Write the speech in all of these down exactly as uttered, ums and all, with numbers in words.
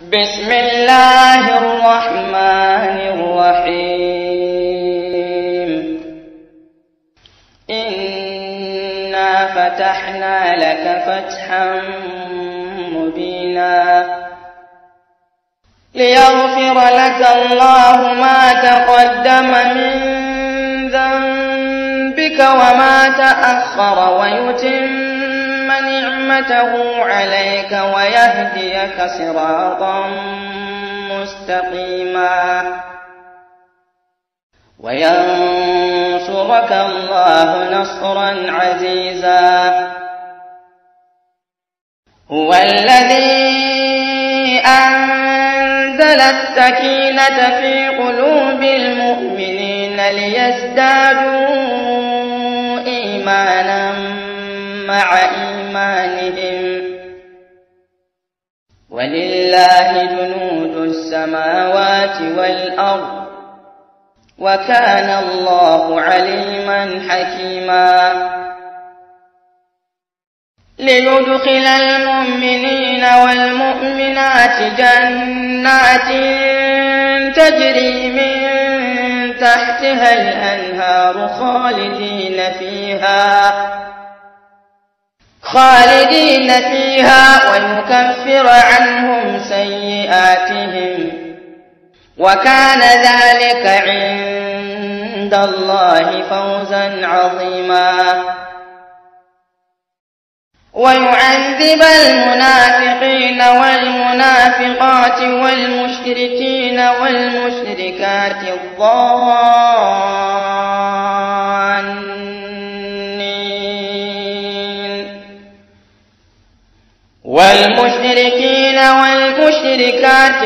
بسم الله الرحمن الرحيم إنا فتحنا لك فتحا مبينا ليغفر لك الله ما تقدم من ذنبك وما تأخر ويتم نعمته عليك ويهديك صراطا مستقيما وينصرك الله نصرا عزيزا هو الذي أنزل السكينة في قلوب المؤمنين ليزدادوا إيمانا مع إيمانهم ولله جنود السماوات والأرض وكان الله عليما حكيما ليدخل المؤمنين والمؤمنات جنات تجري من تحتها الأنهار خالدين فيها خالدين فيها ويكفر عنهم سيئاتهم وكان ذلك عند الله فوزا عظيما ويعذب المنافقين والمنافقات والمشركين والمشركات الظانين والمشركين والمشركات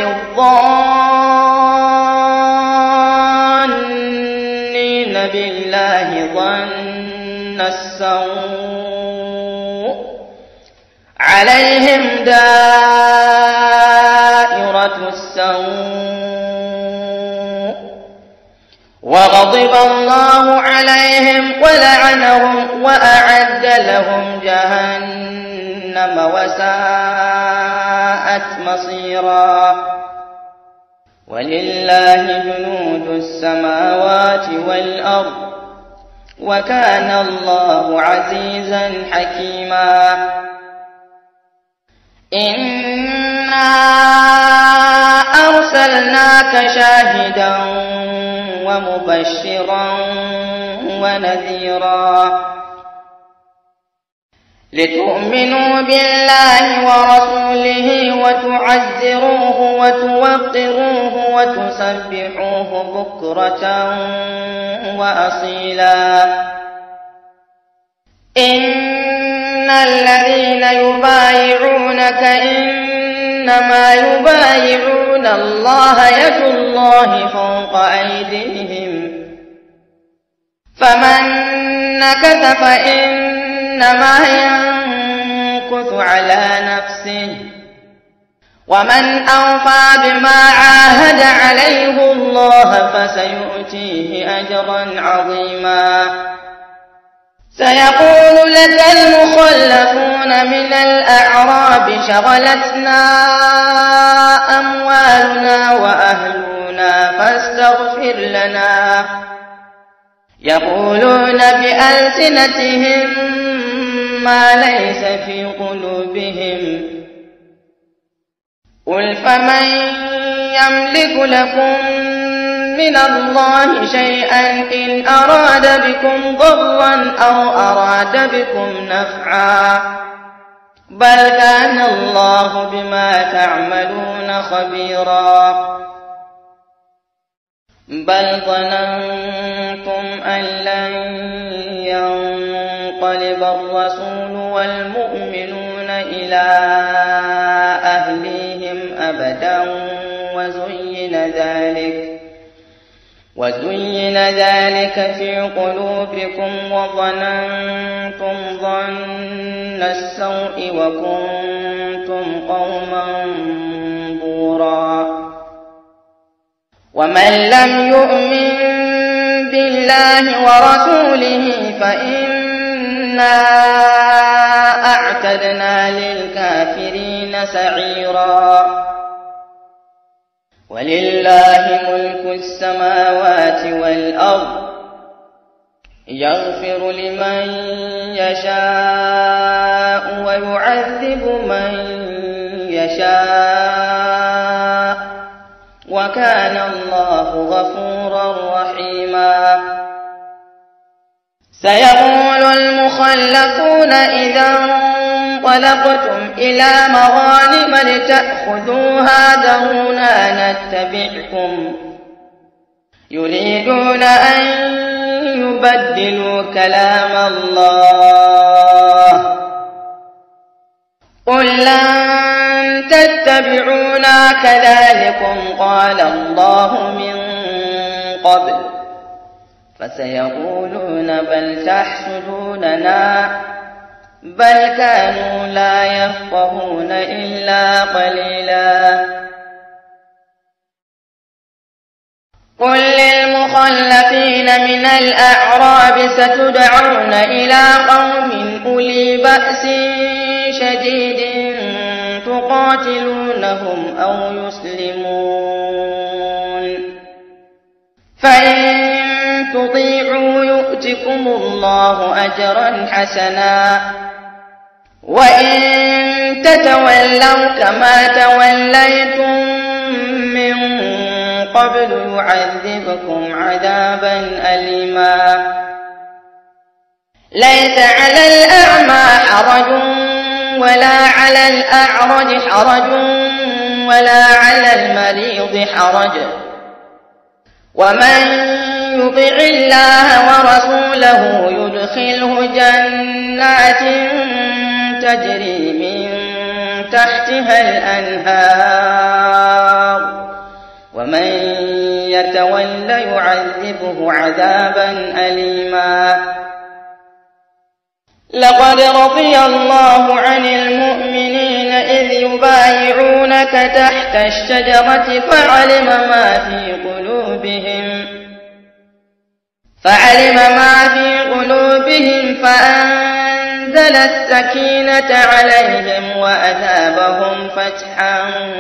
الظانين بالله ظن السوء عليهم دائرة السوء وغضب الله عليهم ولعنهم وأعد لهم جهنم وساءت مصيرا ولله جنود السماوات والأرض وكان الله عزيزا حكيما إنا أرسلناك شاهدا ومبشرا ونذيرا لتؤمنوا بالله ورسوله وتعزروه وتوقروه وتسبحوه بكرة وأصيلا إن الذين يبايعونك إنما يبايعون الله يد الله فوق أيديهم فمن نكث فإنما ينكث على نفسه ومن أوفى بما عاهد عليه الله فسيؤتيه أجرا عظيما سيقول لك المخلفون من الأعراب شغلتنا أموالنا وأهلنا فاستغفر لنا يقولون بألسنتهم ما ليس في قلوبهم قل فمن يملك لكم من الله شيئا إن أراد بكم ضرا أو أراد بكم نفعا بل كان الله بما تعملون خبيرا بل ظننتم أن لن ينقلب الرسول والمؤمنون إلى أهليهم أبدا وزين ذلك وزين ذلك في قلوبكم وظننتم ظن السوء وكنتم قوما بورا ومن لم يؤمن بالله ورسوله فإنا أعتدنا للكافرين سعيرا ولله ملك السماوات والأرض يغفر لمن يشاء ويعذب من يشاء وكان الله غفورا رحيما. سيقول المخلفون إذا انطلقتم إلى مغانم لتأخذوها ذرونا نتبعكم يريدون أن يبدلوا كلام الله قل لن تتبعونا كذلكم قال الله من قبل فسيقولون بل تحسدوننا بل كانوا لا يفقهون إلا قليلا. قل للمخلفين من الأعراب ستدعون إلى قوم أولي بأس شديد تقاتلونهم أو يسلمون فإن تطيعوا يؤتكم الله أجرا حسنا وإن تتولوا كما توليتم من قبل يعذبكم عذابا أليما. ليس على الأعمى حرج ولا على الأعرج حرج ولا على المريض حرج ومن يطع الله ورسوله يدخله جنات تجري من تحتها الأنهار ومن يتول يعذبه عذابا أليما. لقد رضي الله عن المؤمنين إذ يبايعونك تحت الشجرة فعلم ما في قلوبهم فعلم ما في قلوبهم فأنزل السكينة عليهم وأثابهم فتحا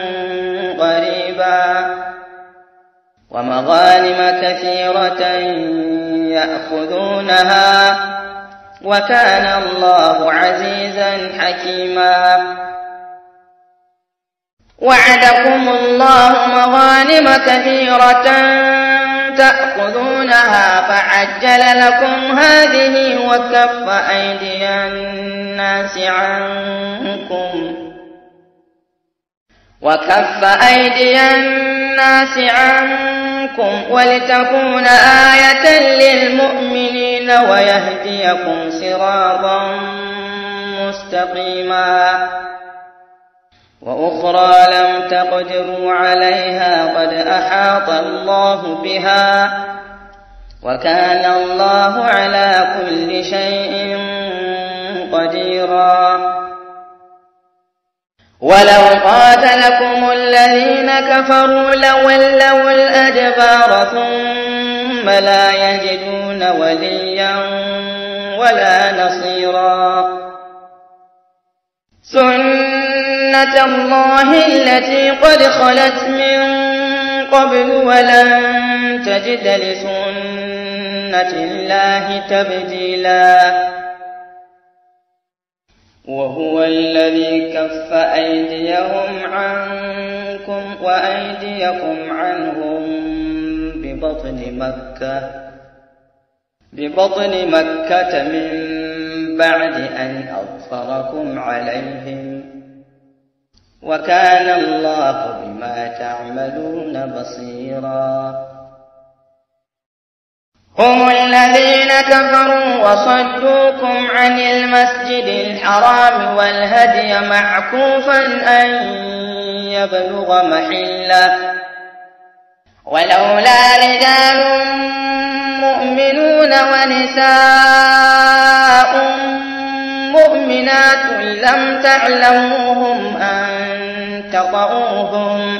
قريبا ومغانم كثيرة يأخذونها وكان الله عزيزا حكيما. وعدكم الله مغانم كثيرة تأخذونها فعجل لكم هذه وكف أيدي الناس عنكم وكف أيدي الناس عنكم ولتكون آية للمؤمنين ويهديكم صراطا مستقيما. وأخرى لم تقدروا عليها قد أحاط الله بها وكان الله على كل شيء قديرا. ولو قاتلكم الذين كفروا لولوا الأدبار ثم لا يجدون وليا ولا نصيرا. سنة الله التي قد خلت من قبل ولن تجد لسنة الله تبديلا. وهو الذي كف أيديهم عنكم وأيديكم عنهم ببطن مكة ببطن مكة من بعد أن أظفركم عليهم وكان الله بما تعملون بصيرا. هم الذين كفروا وصدوكم عن المسجد الحرام والهدي معكوفا أن يبلغ محله ولولا رجال مؤمنون ونساء مؤمنات لم تعلموهم أن تطؤوهم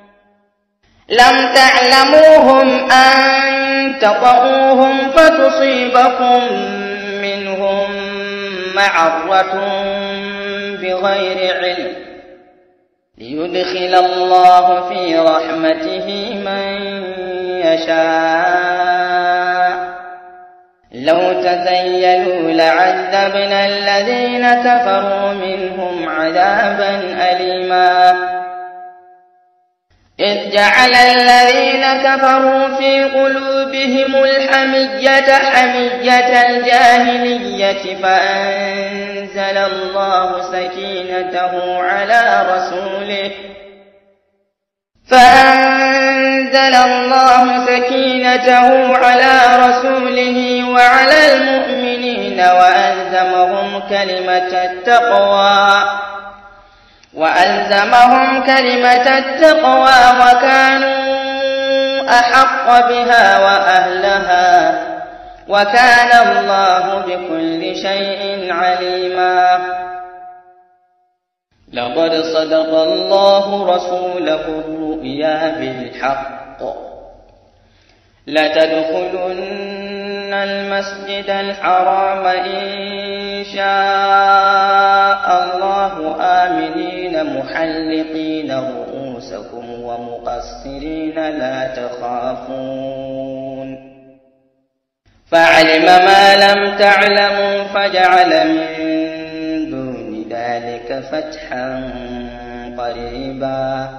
لم تعلموهم أن تطؤوهم فتصيبكم منهم معرة بغير علم ليدخل الله في رحمته من يشاء. لو تزيلوا لعذبنا الذين كفروا منهم عذابا أليما. إذ جعل الذين كفروا في قلوبهم الحمية حمية الجاهلية فأنزل الله سكينته على رسوله فأنزل الله سكينته على رسوله وعلى المؤمنين وألزمهم كلمة التقوى وألزمهم كلمة التقوى وكانوا أحق بها وأهلها وكان الله بكل شيء عليما. لقد صدق الله رسوله الرؤيا بالحق لتدخلن المسجد الحرام إن شاء الله آمنين محلقين رؤوسكم ومقصرين لا تخافون فعلم ما لم تعلموا فجعل من دون ذلك فتحا قريبا.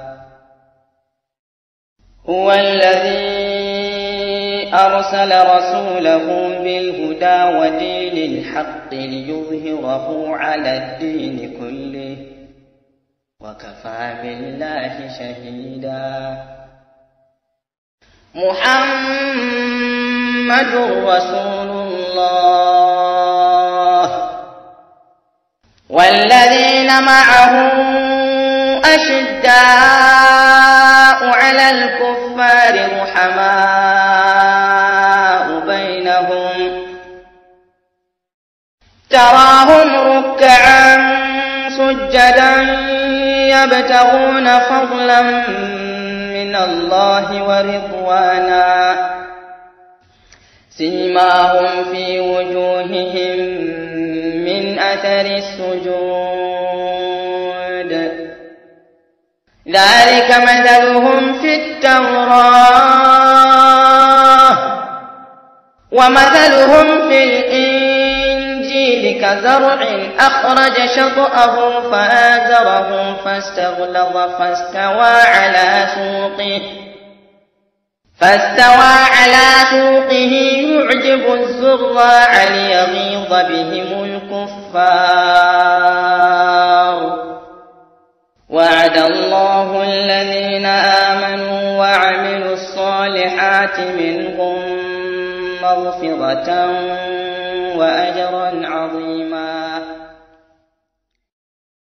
هو الذي أرسل رسوله بالهدى ودين الحق ليظهره على الدين كله وكفى بالله شهيدا. محمد رسول الله والذين معه أشداء على الكفار رحماء بينهم تراهم ركعا سجدا يبتغون فضلا من الله ورضوانا سيماهم في وجوههم من أثر السجود ذلك مثلهم في التوراة ومثلهم في الإنجيل كزرع أخرج شطأه فآزره فاستغلظ فاستوى على سوقه فاستوى على سوقه يعجب الزراع ليغيظ بهم الكفار. وعد الله الذين آمنوا وعملوا الصالحات منهم مغفرة وأجرا عظيما.